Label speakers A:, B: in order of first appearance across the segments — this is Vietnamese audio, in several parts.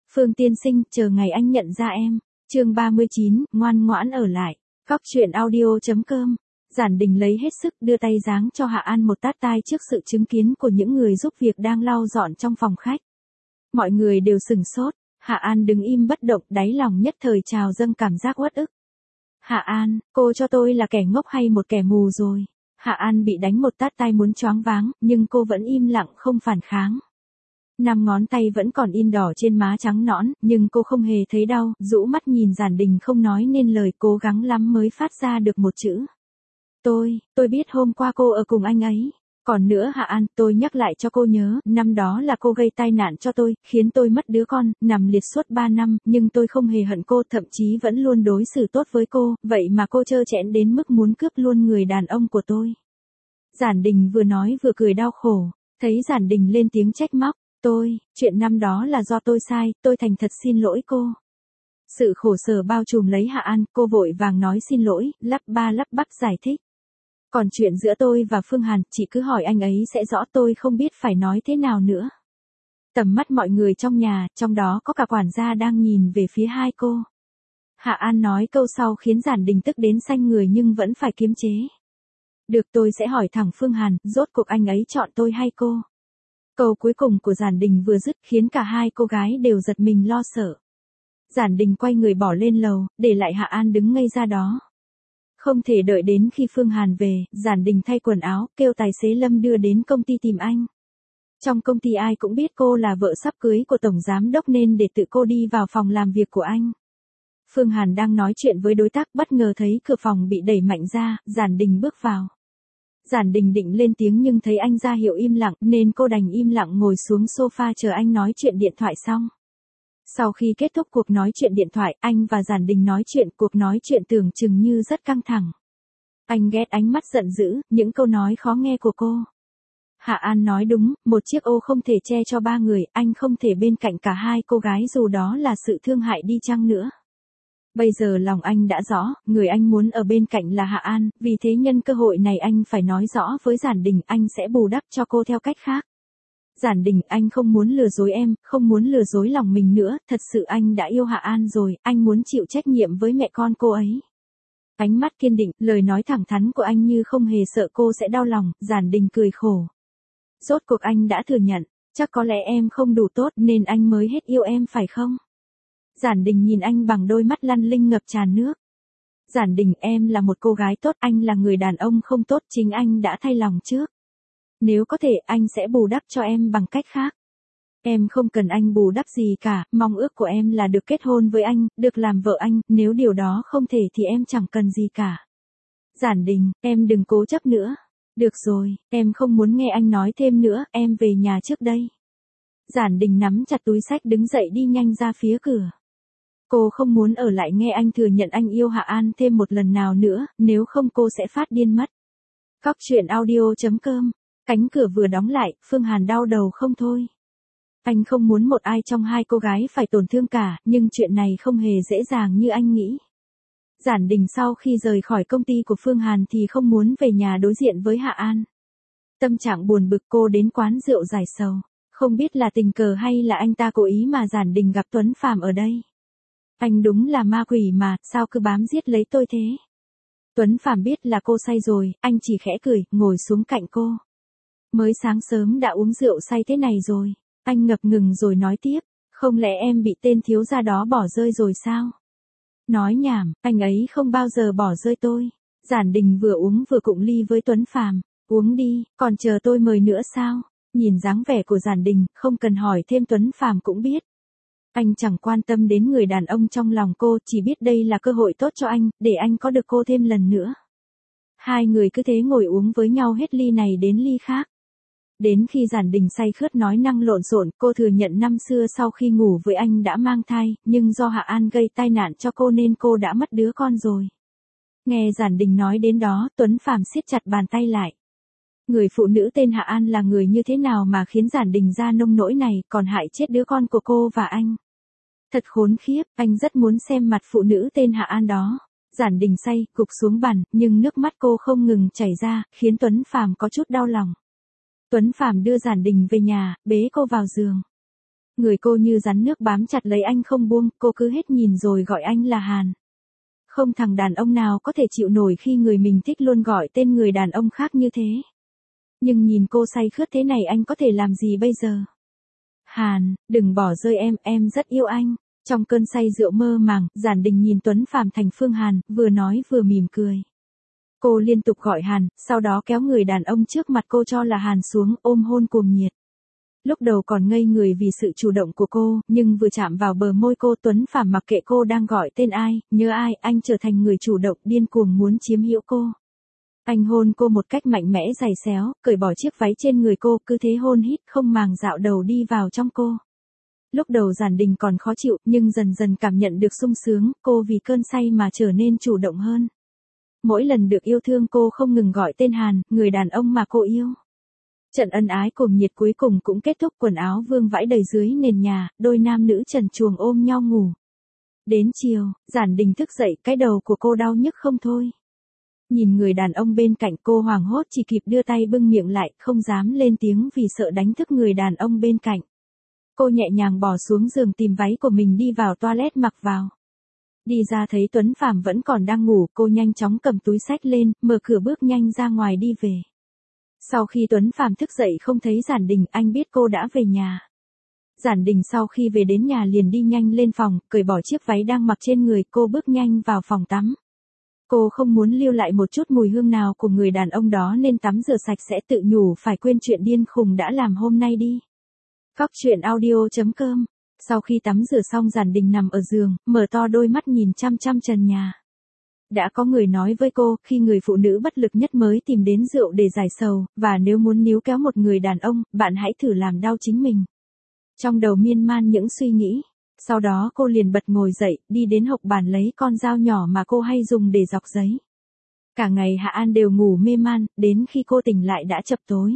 A: Phương tiên sinh, chờ ngày anh nhận ra em. Chương 39, ngoan ngoãn ở lại. Cóc truyện audio.com. Giản Đình lấy hết sức đưa tay giáng cho Hạ An một tát tai trước sự chứng kiến của những người giúp việc đang lau dọn trong phòng khách. Mọi người đều sừng sốt, Hạ An đứng im bất động, đáy lòng nhất thời trào dâng cảm giác uất ức. Hạ An, cô cho tôi là kẻ ngốc hay một kẻ mù rồi? Hạ An bị đánh một tát tai muốn choáng váng, nhưng cô vẫn im lặng không phản kháng. 5 ngón tay vẫn còn in đỏ trên má trắng nõn, nhưng cô không hề thấy đau, rũ mắt nhìn Giản Đình không nói nên lời, cố gắng lắm mới phát ra được một chữ. Tôi biết hôm qua cô ở cùng anh ấy. Còn nữa Hạ An, tôi nhắc lại cho cô nhớ, năm đó là cô gây tai nạn cho tôi, khiến tôi mất đứa con, nằm liệt suốt 3 năm, nhưng tôi không hề hận cô, thậm chí vẫn luôn đối xử tốt với cô, vậy mà cô trơ trẽn đến mức muốn cướp luôn người đàn ông của tôi. Giản Đình vừa nói vừa cười đau khổ, thấy Giản Đình lên tiếng trách móc, chuyện năm đó là do tôi sai, tôi thành thật xin lỗi cô. Sự khổ sở bao trùm lấy Hạ An, cô vội vàng nói xin lỗi, lắp ba lắp bắp giải thích. Còn chuyện giữa tôi và Phương Hàn, chị cứ hỏi anh ấy sẽ rõ, tôi không biết phải nói thế nào nữa. Tầm mắt mọi người trong nhà, trong đó có cả quản gia đang nhìn về phía hai cô. Hạ An nói câu sau khiến Giản Đình tức đến xanh người nhưng vẫn phải kiềm chế. Được, tôi sẽ hỏi thẳng Phương Hàn, rốt cuộc anh ấy chọn tôi hay cô? Câu cuối cùng của Giản Đình vừa dứt khiến cả hai cô gái đều giật mình lo sợ. Giản Đình quay người bỏ lên lầu, để lại Hạ An đứng ngây ra đó. Không thể đợi đến khi Phương Hàn về, Giản Đình thay quần áo, kêu tài xế Lâm đưa đến công ty tìm anh. Trong công ty ai cũng biết cô là vợ sắp cưới của tổng giám đốc nên để tự cô đi vào phòng làm việc của anh. Phương Hàn đang nói chuyện với đối tác, bất ngờ thấy cửa phòng bị đẩy mạnh ra, Giản Đình bước vào. Giản Đình định lên tiếng nhưng thấy anh ra hiệu im lặng nên cô đành im lặng ngồi xuống sofa chờ anh nói chuyện điện thoại xong. Sau khi kết thúc cuộc nói chuyện điện thoại, anh và Giản Đình nói chuyện, cuộc nói chuyện tưởng chừng như rất căng thẳng. Anh ghét ánh mắt giận dữ, những câu nói khó nghe của cô. Hạ An nói đúng, một chiếc ô không thể che cho 3 người, anh không thể bên cạnh cả hai cô gái dù đó là sự thương hại đi chăng nữa. Bây giờ lòng anh đã rõ, người anh muốn ở bên cạnh là Hạ An, vì thế nhân cơ hội này anh phải nói rõ với Giản Đình, anh sẽ bù đắp cho cô theo cách khác. Giản Đình, anh không muốn lừa dối em, không muốn lừa dối lòng mình nữa, thật sự anh đã yêu Hạ An rồi, anh muốn chịu trách nhiệm với mẹ con cô ấy. Ánh mắt kiên định, lời nói thẳng thắn của anh như không hề sợ cô sẽ đau lòng, Giản Đình cười khổ. Rốt cuộc anh đã thừa nhận, chắc có lẽ em không đủ tốt nên anh mới hết yêu em phải không? Giản Đình nhìn anh bằng đôi mắt lăn linh ngập tràn nước. Giản Đình, em là một cô gái tốt, anh là người đàn ông không tốt, chính anh đã thay lòng trước. Nếu có thể anh sẽ bù đắp cho em bằng cách khác. Em không cần anh bù đắp gì cả, mong ước của em là được kết hôn với anh, được làm vợ anh, nếu điều đó không thể thì em chẳng cần gì cả. Giản Đình, em đừng cố chấp nữa. Được rồi, em không muốn nghe anh nói thêm nữa, em về nhà trước đây. Giản Đình nắm chặt túi xách đứng dậy đi nhanh ra phía cửa. Cô không muốn ở lại nghe anh thừa nhận anh yêu Hạ An thêm một lần nào nữa, nếu không cô sẽ phát điên mất. Cóc truyện audio.com. Cánh cửa vừa đóng lại, Phương Hàn đau đầu không thôi. Anh không muốn một ai trong hai cô gái phải tổn thương cả, nhưng chuyện này không hề dễ dàng như anh nghĩ. Giản Đình sau khi rời khỏi công ty của Phương Hàn thì không muốn về nhà đối diện với Hạ An. Tâm trạng buồn bực, cô đến quán rượu giải sầu. Không biết là tình cờ hay là anh ta cố ý mà Giản Đình gặp Tuấn Phàm ở đây. Anh đúng là ma quỷ mà, sao cứ bám giết lấy tôi thế? Tuấn Phàm biết là cô say rồi, anh chỉ khẽ cười, ngồi xuống cạnh cô. Mới sáng sớm đã uống rượu say thế này rồi. Anh ngập ngừng rồi nói tiếp, không lẽ em bị tên thiếu gia đó bỏ rơi rồi sao? Nói nhảm, anh ấy không bao giờ bỏ rơi tôi. Giản Đình vừa uống vừa cụng ly với Tuấn Phàm, uống đi, còn chờ tôi mời nữa sao? Nhìn dáng vẻ của Giản Đình, không cần hỏi thêm Tuấn Phàm cũng biết. Anh chẳng quan tâm đến người đàn ông trong lòng cô, chỉ biết đây là cơ hội tốt cho anh, để anh có được cô thêm lần nữa. Hai người cứ thế ngồi uống với nhau hết ly này đến ly khác. Đến khi Giản Đình say khướt nói năng lộn xộn, cô thừa nhận năm xưa sau khi ngủ với anh đã mang thai, nhưng do Hạ An gây tai nạn cho cô nên cô đã mất đứa con rồi. Nghe Giản Đình nói đến đó, Tuấn Phàm siết chặt bàn tay lại. Người phụ nữ tên Hạ An là người như thế nào mà khiến Giản Đình ra nông nỗi này, còn hại chết đứa con của cô và anh. Thật khốn khiếp, anh rất muốn xem mặt phụ nữ tên Hạ An đó. Giản Đình say, gục xuống bàn, nhưng nước mắt cô không ngừng chảy ra, khiến Tuấn Phàm có chút đau lòng. Tuấn Phàm đưa Giản Đình về nhà, bế cô vào giường. Người cô như rắn nước bám chặt lấy anh không buông, cô cứ hết nhìn rồi gọi anh là Hàn. Không thằng đàn ông nào có thể chịu nổi khi người mình thích luôn gọi tên người đàn ông khác như thế. Nhưng nhìn cô say khướt thế này anh có thể làm gì bây giờ? Hàn, đừng bỏ rơi em rất yêu anh. Trong cơn say rượu mơ màng, Giản Đình nhìn Tuấn Phàm thành Phương Hàn, vừa nói vừa mỉm cười. Cô liên tục gọi Hàn, sau đó kéo người đàn ông trước mặt cô cho là Hàn xuống, ôm hôn cuồng nhiệt. Lúc đầu còn ngây người vì sự chủ động của cô, nhưng vừa chạm vào bờ môi cô, Tuấn Phàm mặc kệ cô đang gọi tên ai, nhớ ai, anh trở thành người chủ động điên cuồng muốn chiếm hữu cô. Anh hôn cô một cách mạnh mẽ giày xéo, cởi bỏ chiếc váy trên người cô, cứ thế hôn hít không màng dạo đầu đi vào trong cô. Lúc đầu Giản Đình còn khó chịu, nhưng dần dần cảm nhận được sung sướng, cô vì cơn say mà trở nên chủ động hơn. Mỗi lần được yêu thương cô không ngừng gọi tên Hàn, người đàn ông mà cô yêu. Trận ân ái cuồng nhiệt cuối cùng cũng kết thúc, quần áo vương vãi đầy dưới nền nhà, đôi nam nữ trần truồng ôm nhau ngủ. Đến chiều, Giản Đình thức dậy, cái đầu của cô đau nhức không thôi. Nhìn người đàn ông bên cạnh, cô hoảng hốt chỉ kịp đưa tay bưng miệng lại, không dám lên tiếng vì sợ đánh thức người đàn ông bên cạnh. Cô nhẹ nhàng bỏ xuống giường tìm váy của mình đi vào toilet mặc vào. Đi ra thấy Tuấn Phàm vẫn còn đang ngủ, cô nhanh chóng cầm túi xách lên, mở cửa bước nhanh ra ngoài đi về. Sau khi Tuấn Phàm thức dậy không thấy Giản Đình, anh biết cô đã về nhà. Giản Đình sau khi về đến nhà liền đi nhanh lên phòng, cởi bỏ chiếc váy đang mặc trên người, cô bước nhanh vào phòng tắm. Cô không muốn lưu lại một chút mùi hương nào của người đàn ông đó nên tắm rửa sạch sẽ, tự nhủ phải quên chuyện điên khùng đã làm hôm nay đi. Cóc truyện audio.com. Sau khi tắm rửa xong, Giản Đình nằm ở giường, mở to đôi mắt nhìn chăm chăm trần nhà. Đã có người nói với cô, khi người phụ nữ bất lực nhất mới tìm đến rượu để giải sầu, và nếu muốn níu kéo một người đàn ông, bạn hãy thử làm đau chính mình. Trong đầu miên man những suy nghĩ. Sau đó cô liền bật ngồi dậy, đi đến hộc bàn lấy con dao nhỏ mà cô hay dùng để dọc giấy. Cả ngày Hạ An đều ngủ mê man, đến khi cô tỉnh lại đã chập tối.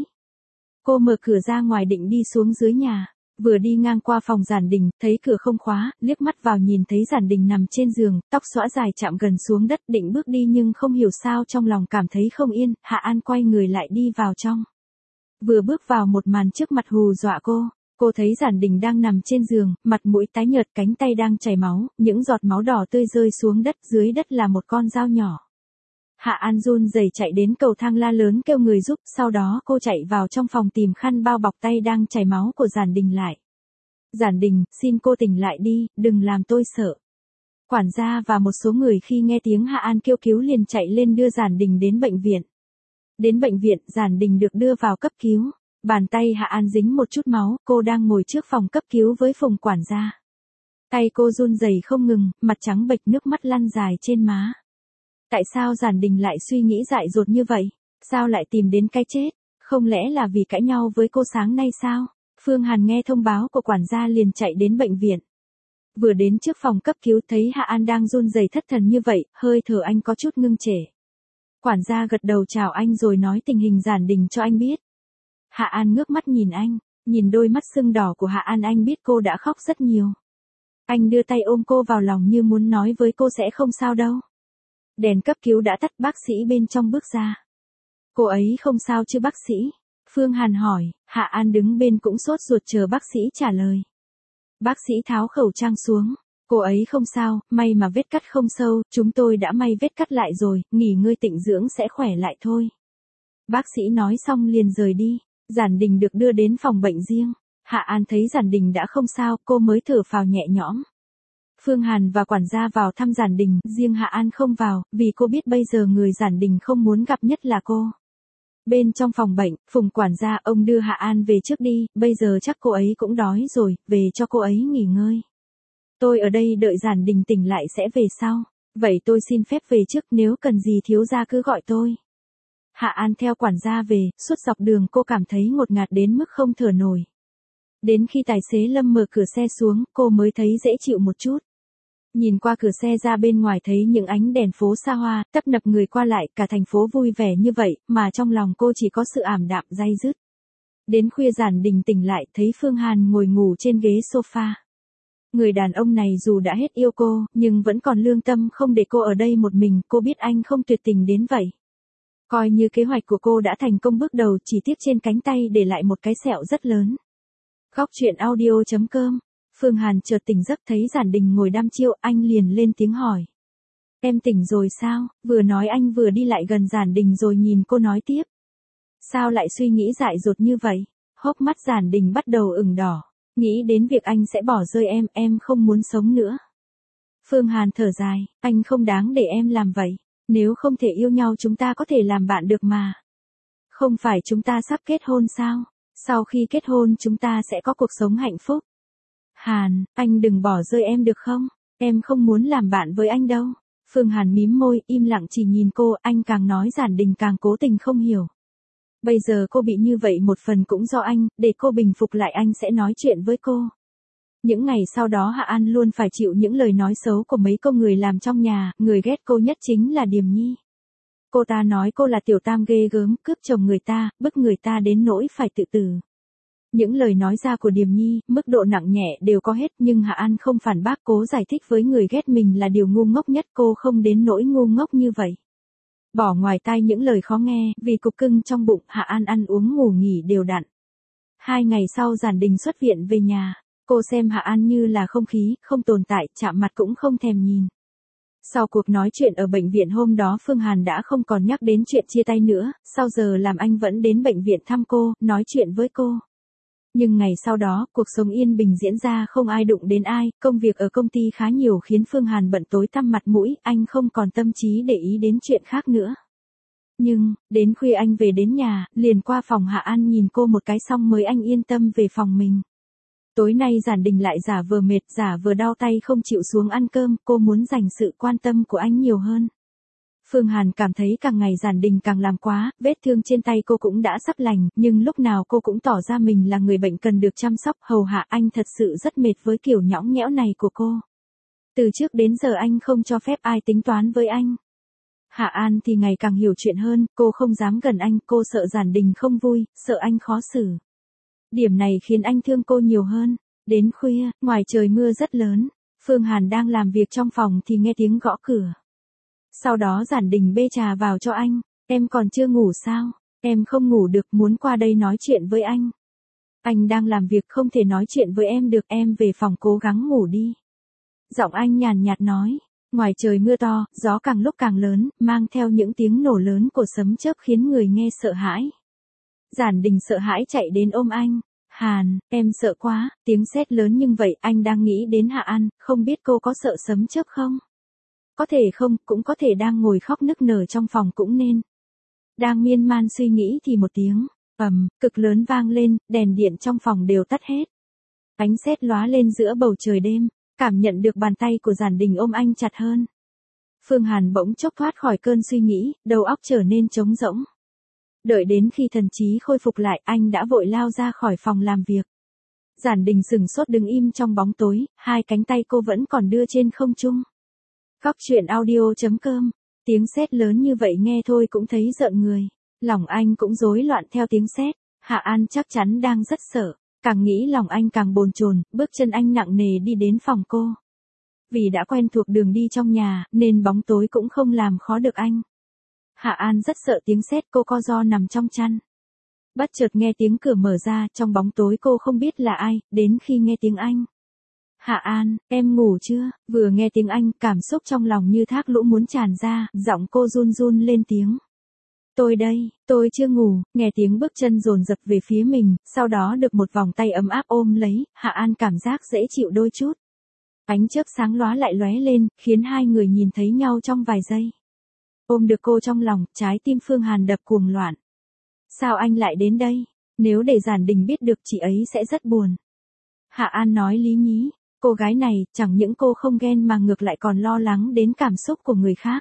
A: Cô mở cửa ra ngoài định đi xuống dưới nhà. Vừa đi ngang qua phòng Giản Đình, thấy cửa không khóa, liếc mắt vào nhìn thấy Giản Đình nằm trên giường, tóc xõa dài chạm gần xuống đất, định bước đi nhưng không hiểu sao trong lòng cảm thấy không yên, Hạ An quay người lại đi vào trong. Vừa bước vào một màn trước mặt hù dọa cô thấy Giản Đình đang nằm trên giường, mặt mũi tái nhợt, cánh tay đang chảy máu, những giọt máu đỏ tươi rơi xuống đất, dưới đất là một con dao nhỏ. Hạ An run rẩy chạy đến cầu thang la lớn kêu người giúp, sau đó cô chạy vào trong phòng tìm khăn bao bọc tay đang chảy máu của Giản Đình lại. Giản Đình, xin cô tỉnh lại đi, đừng làm tôi sợ. Quản gia và một số người khi nghe tiếng Hạ An kêu cứu liền chạy lên đưa Giản Đình đến bệnh viện. Đến bệnh viện, Giản Đình được đưa vào cấp cứu. Bàn tay Hạ An dính một chút máu, cô đang ngồi trước phòng cấp cứu với Phùng quản gia. Tay cô run rẩy không ngừng, mặt trắng bệch, nước mắt lăn dài trên má. Tại sao Giản Đình lại suy nghĩ dại dột như vậy? Sao lại tìm đến cái chết? Không lẽ là vì cãi nhau với cô sáng nay sao? Phương Hàn nghe thông báo của quản gia liền chạy đến bệnh viện. Vừa đến trước phòng cấp cứu thấy Hạ An đang run rẩy thất thần như vậy, hơi thở anh có chút ngưng trệ. Quản gia gật đầu chào anh rồi nói tình hình Giản Đình cho anh biết. Hạ An ngước mắt nhìn anh, nhìn đôi mắt sưng đỏ của Hạ An anh biết cô đã khóc rất nhiều. Anh đưa tay ôm cô vào lòng như muốn nói với cô sẽ không sao đâu. Đèn cấp cứu đã tắt, bác sĩ bên trong bước ra. Cô ấy không sao chứ bác sĩ? Phương Hàn hỏi, Hạ An đứng bên cũng sốt ruột chờ bác sĩ trả lời. Bác sĩ tháo khẩu trang xuống. Cô ấy không sao, may mà vết cắt không sâu, chúng tôi đã may vết cắt lại rồi, nghỉ ngơi tĩnh dưỡng sẽ khỏe lại thôi. Bác sĩ nói xong liền rời đi. Giản Đình được đưa đến phòng bệnh riêng. Hạ An thấy Giản Đình đã không sao, cô mới thở phào nhẹ nhõm. Phương Hàn và quản gia vào thăm Giản Đình, riêng Hạ An không vào, vì cô biết bây giờ người Giản Đình không muốn gặp nhất là cô. Bên trong phòng bệnh, Phùng quản gia, ông đưa Hạ An về trước đi, bây giờ chắc cô ấy cũng đói rồi, về cho cô ấy nghỉ ngơi. Tôi ở đây đợi Giản Đình tỉnh lại sẽ về sau. Vậy tôi xin phép về trước, nếu cần gì thiếu gia cứ gọi tôi. Hạ An theo quản gia về, suốt dọc đường cô cảm thấy ngột ngạt đến mức không thở nổi. Đến khi tài xế Lâm mở cửa xe xuống, cô mới thấy dễ chịu một chút. Nhìn qua cửa xe ra bên ngoài thấy những ánh đèn phố xa hoa, tấp nập người qua lại, cả thành phố vui vẻ như vậy, mà trong lòng cô chỉ có sự ảm đạm day dứt. Đến khuya Giản Đình tỉnh lại, thấy Phương Hàn ngồi ngủ trên ghế sofa. Người đàn ông này dù đã hết yêu cô, nhưng vẫn còn lương tâm không để cô ở đây một mình, cô biết anh không tuyệt tình đến vậy. Coi như kế hoạch của cô đã thành công bước đầu, chỉ tiếc trên cánh tay để lại một cái sẹo rất lớn. Góc chuyện audio.com. Phương Hàn chợt tỉnh giấc thấy Giản Đình ngồi đăm chiêu, anh liền lên tiếng hỏi. Em tỉnh rồi sao? Vừa nói anh vừa đi lại gần Giản Đình rồi nhìn cô nói tiếp. Sao lại suy nghĩ dại dột như vậy? Hốc mắt Giản Đình bắt đầu ửng đỏ. Nghĩ đến việc anh sẽ bỏ rơi em không muốn sống nữa. Phương Hàn thở dài, anh không đáng để em làm vậy. Nếu không thể yêu nhau chúng ta có thể làm bạn được mà. Không phải chúng ta sắp kết hôn sao? Sau khi kết hôn chúng ta sẽ có cuộc sống hạnh phúc. Hàn, anh đừng bỏ rơi em được không? Em không muốn làm bạn với anh đâu. Phương Hàn mím môi, im lặng chỉ nhìn cô, anh càng nói Giản Đình càng cố tình không hiểu. Bây giờ cô bị như vậy một phần cũng do anh, để cô bình phục lại anh sẽ nói chuyện với cô. Những ngày sau đó Hạ An luôn phải chịu những lời nói xấu của mấy cô người làm trong nhà, người ghét cô nhất chính là Điềm Nhi. Cô ta nói cô là tiểu tam ghê gớm, cướp chồng người ta, bức người ta đến nỗi phải tự tử. Những lời nói ra của Điềm Nhi, mức độ nặng nhẹ đều có hết nhưng Hạ An không phản bác, cố giải thích với người ghét mình là điều ngu ngốc nhất, cô không đến nỗi ngu ngốc như vậy. Bỏ ngoài tai những lời khó nghe, vì cục cưng trong bụng, Hạ An ăn uống ngủ nghỉ đều đặn. 2 ngày sau Giản Đình xuất viện về nhà, cô xem Hạ An như là không khí, không tồn tại, chạm mặt cũng không thèm nhìn. Sau cuộc nói chuyện ở bệnh viện hôm đó Phương Hàn đã không còn nhắc đến chuyện chia tay nữa, sau giờ làm anh vẫn đến bệnh viện thăm cô, nói chuyện với cô. Nhưng ngày sau đó, cuộc sống yên bình diễn ra không ai đụng đến ai, công việc ở công ty khá nhiều khiến Phương Hàn bận tối tăm mặt mũi, anh không còn tâm trí để ý đến chuyện khác nữa. Nhưng, đến khuya anh về đến nhà, liền qua phòng Hạ An nhìn cô một cái xong mới anh yên tâm về phòng mình. Tối nay Giản Đình lại giả vờ mệt, giả vờ đau tay không chịu xuống ăn cơm, cô muốn dành sự quan tâm của anh nhiều hơn. Phương Hàn cảm thấy càng ngày Giản Đình càng làm quá, vết thương trên tay cô cũng đã sắp lành, nhưng lúc nào cô cũng tỏ ra mình là người bệnh cần được chăm sóc, hầu hạ anh thật sự rất mệt với kiểu nhõng nhẽo này của cô. Từ trước đến giờ anh không cho phép ai tính toán với anh. Hạ An thì ngày càng hiểu chuyện hơn, cô không dám gần anh, cô sợ Giản Đình không vui, sợ anh khó xử. Điểm này khiến anh thương cô nhiều hơn. Đến khuya, ngoài trời mưa rất lớn, Phương Hàn đang làm việc trong phòng thì nghe tiếng gõ cửa. Sau đó Giản Đình bê trà vào cho anh, em còn chưa ngủ sao? Em không ngủ được, muốn qua đây nói chuyện với anh. Anh đang làm việc không thể nói chuyện với em được, em về phòng cố gắng ngủ đi. Giọng anh nhàn nhạt nói, ngoài trời mưa to, gió càng lúc càng lớn, mang theo những tiếng nổ lớn của sấm chớp khiến người nghe sợ hãi. Giản Đình sợ hãi chạy đến ôm anh. Hàn, em sợ quá, tiếng sét lớn nhưng vậy anh đang nghĩ đến Hạ An, không biết cô có sợ sấm chớp không? Có thể không, cũng có thể đang ngồi khóc nức nở trong phòng cũng nên. Đang miên man suy nghĩ thì một tiếng cực lớn vang lên, đèn điện trong phòng đều tắt hết. Ánh sét lóa lên giữa bầu trời đêm, cảm nhận được bàn tay của Giản Đình ôm anh chặt hơn. Phương Hàn bỗng chốc thoát khỏi cơn suy nghĩ, đầu óc trở nên trống rỗng. Đợi đến khi thần trí khôi phục lại, anh đã vội lao ra khỏi phòng làm việc. Giản Đình sững sốt đứng im trong bóng tối, hai cánh tay cô vẫn còn đưa trên không trung. Góc chuyện audio.com. Tiếng sét lớn như vậy nghe thôi cũng thấy rợn người. Lòng anh cũng rối loạn theo tiếng sét. Hạ An chắc chắn đang rất sợ. Càng nghĩ lòng anh càng bồn chồn, bước chân anh nặng nề đi đến phòng cô. Vì đã quen thuộc đường đi trong nhà, nên bóng tối cũng không làm khó được anh. Hạ An rất sợ tiếng sét, cô co ro nằm trong chăn. Bất chợt nghe tiếng cửa mở ra, trong bóng tối cô không biết là ai, đến khi nghe tiếng anh. Hạ An, em ngủ chưa? Vừa nghe tiếng anh, cảm xúc trong lòng như thác lũ muốn tràn ra, giọng cô run run lên tiếng. Tôi đây, tôi chưa ngủ, nghe tiếng bước chân dồn dập về phía mình, sau đó được một vòng tay ấm áp ôm lấy, Hạ An cảm giác dễ chịu đôi chút. Ánh chớp sáng lóa lại lóe lên, khiến hai người nhìn thấy nhau trong vài giây. Ôm được cô trong lòng, trái tim Phương Hàn đập cuồng loạn. Sao anh lại đến đây? Nếu để Giản Đình biết được chị ấy sẽ rất buồn. Hạ An nói lý nhí, cô gái này, chẳng những cô không ghen mà ngược lại còn lo lắng đến cảm xúc của người khác.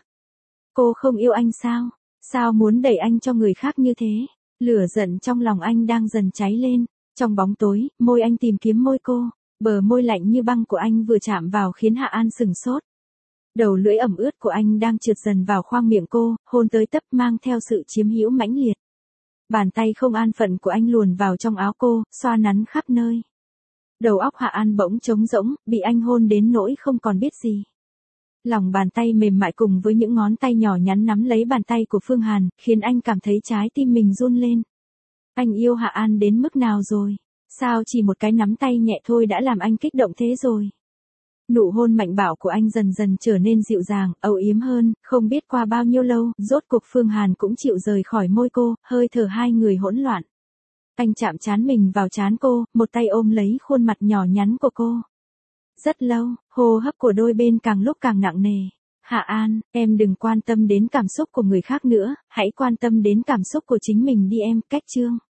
A: Cô không yêu anh sao? Sao muốn đẩy anh cho người khác như thế? Lửa giận trong lòng anh đang dần cháy lên. Trong bóng tối, môi anh tìm kiếm môi cô. Bờ môi lạnh như băng của anh vừa chạm vào khiến Hạ An sửng sốt. Đầu lưỡi ẩm ướt của anh đang trượt dần vào khoang miệng cô, hôn tới tấp mang theo sự chiếm hữu mãnh liệt. Bàn tay không an phận của anh luồn vào trong áo cô, xoa nắn khắp nơi. Đầu óc Hạ An bỗng trống rỗng, bị anh hôn đến nỗi không còn biết gì. Lòng bàn tay mềm mại cùng với những ngón tay nhỏ nhắn nắm lấy bàn tay của Phương Hàn, khiến anh cảm thấy trái tim mình run lên. Anh yêu Hạ An đến mức nào rồi? Sao chỉ một cái nắm tay nhẹ thôi đã làm anh kích động thế rồi. Nụ hôn mạnh bạo của anh dần dần trở nên dịu dàng, âu yếm hơn, không biết qua bao nhiêu lâu, rốt cuộc Phương Hàn cũng chịu rời khỏi môi cô, hơi thở hai người hỗn loạn. Anh chạm trán mình vào trán cô, một tay ôm lấy khuôn mặt nhỏ nhắn của cô. Rất lâu, hô hấp của đôi bên càng lúc càng nặng nề. Hạ An, em đừng quan tâm đến cảm xúc của người khác nữa, hãy quan tâm đến cảm xúc của chính mình đi em, Cách Chương.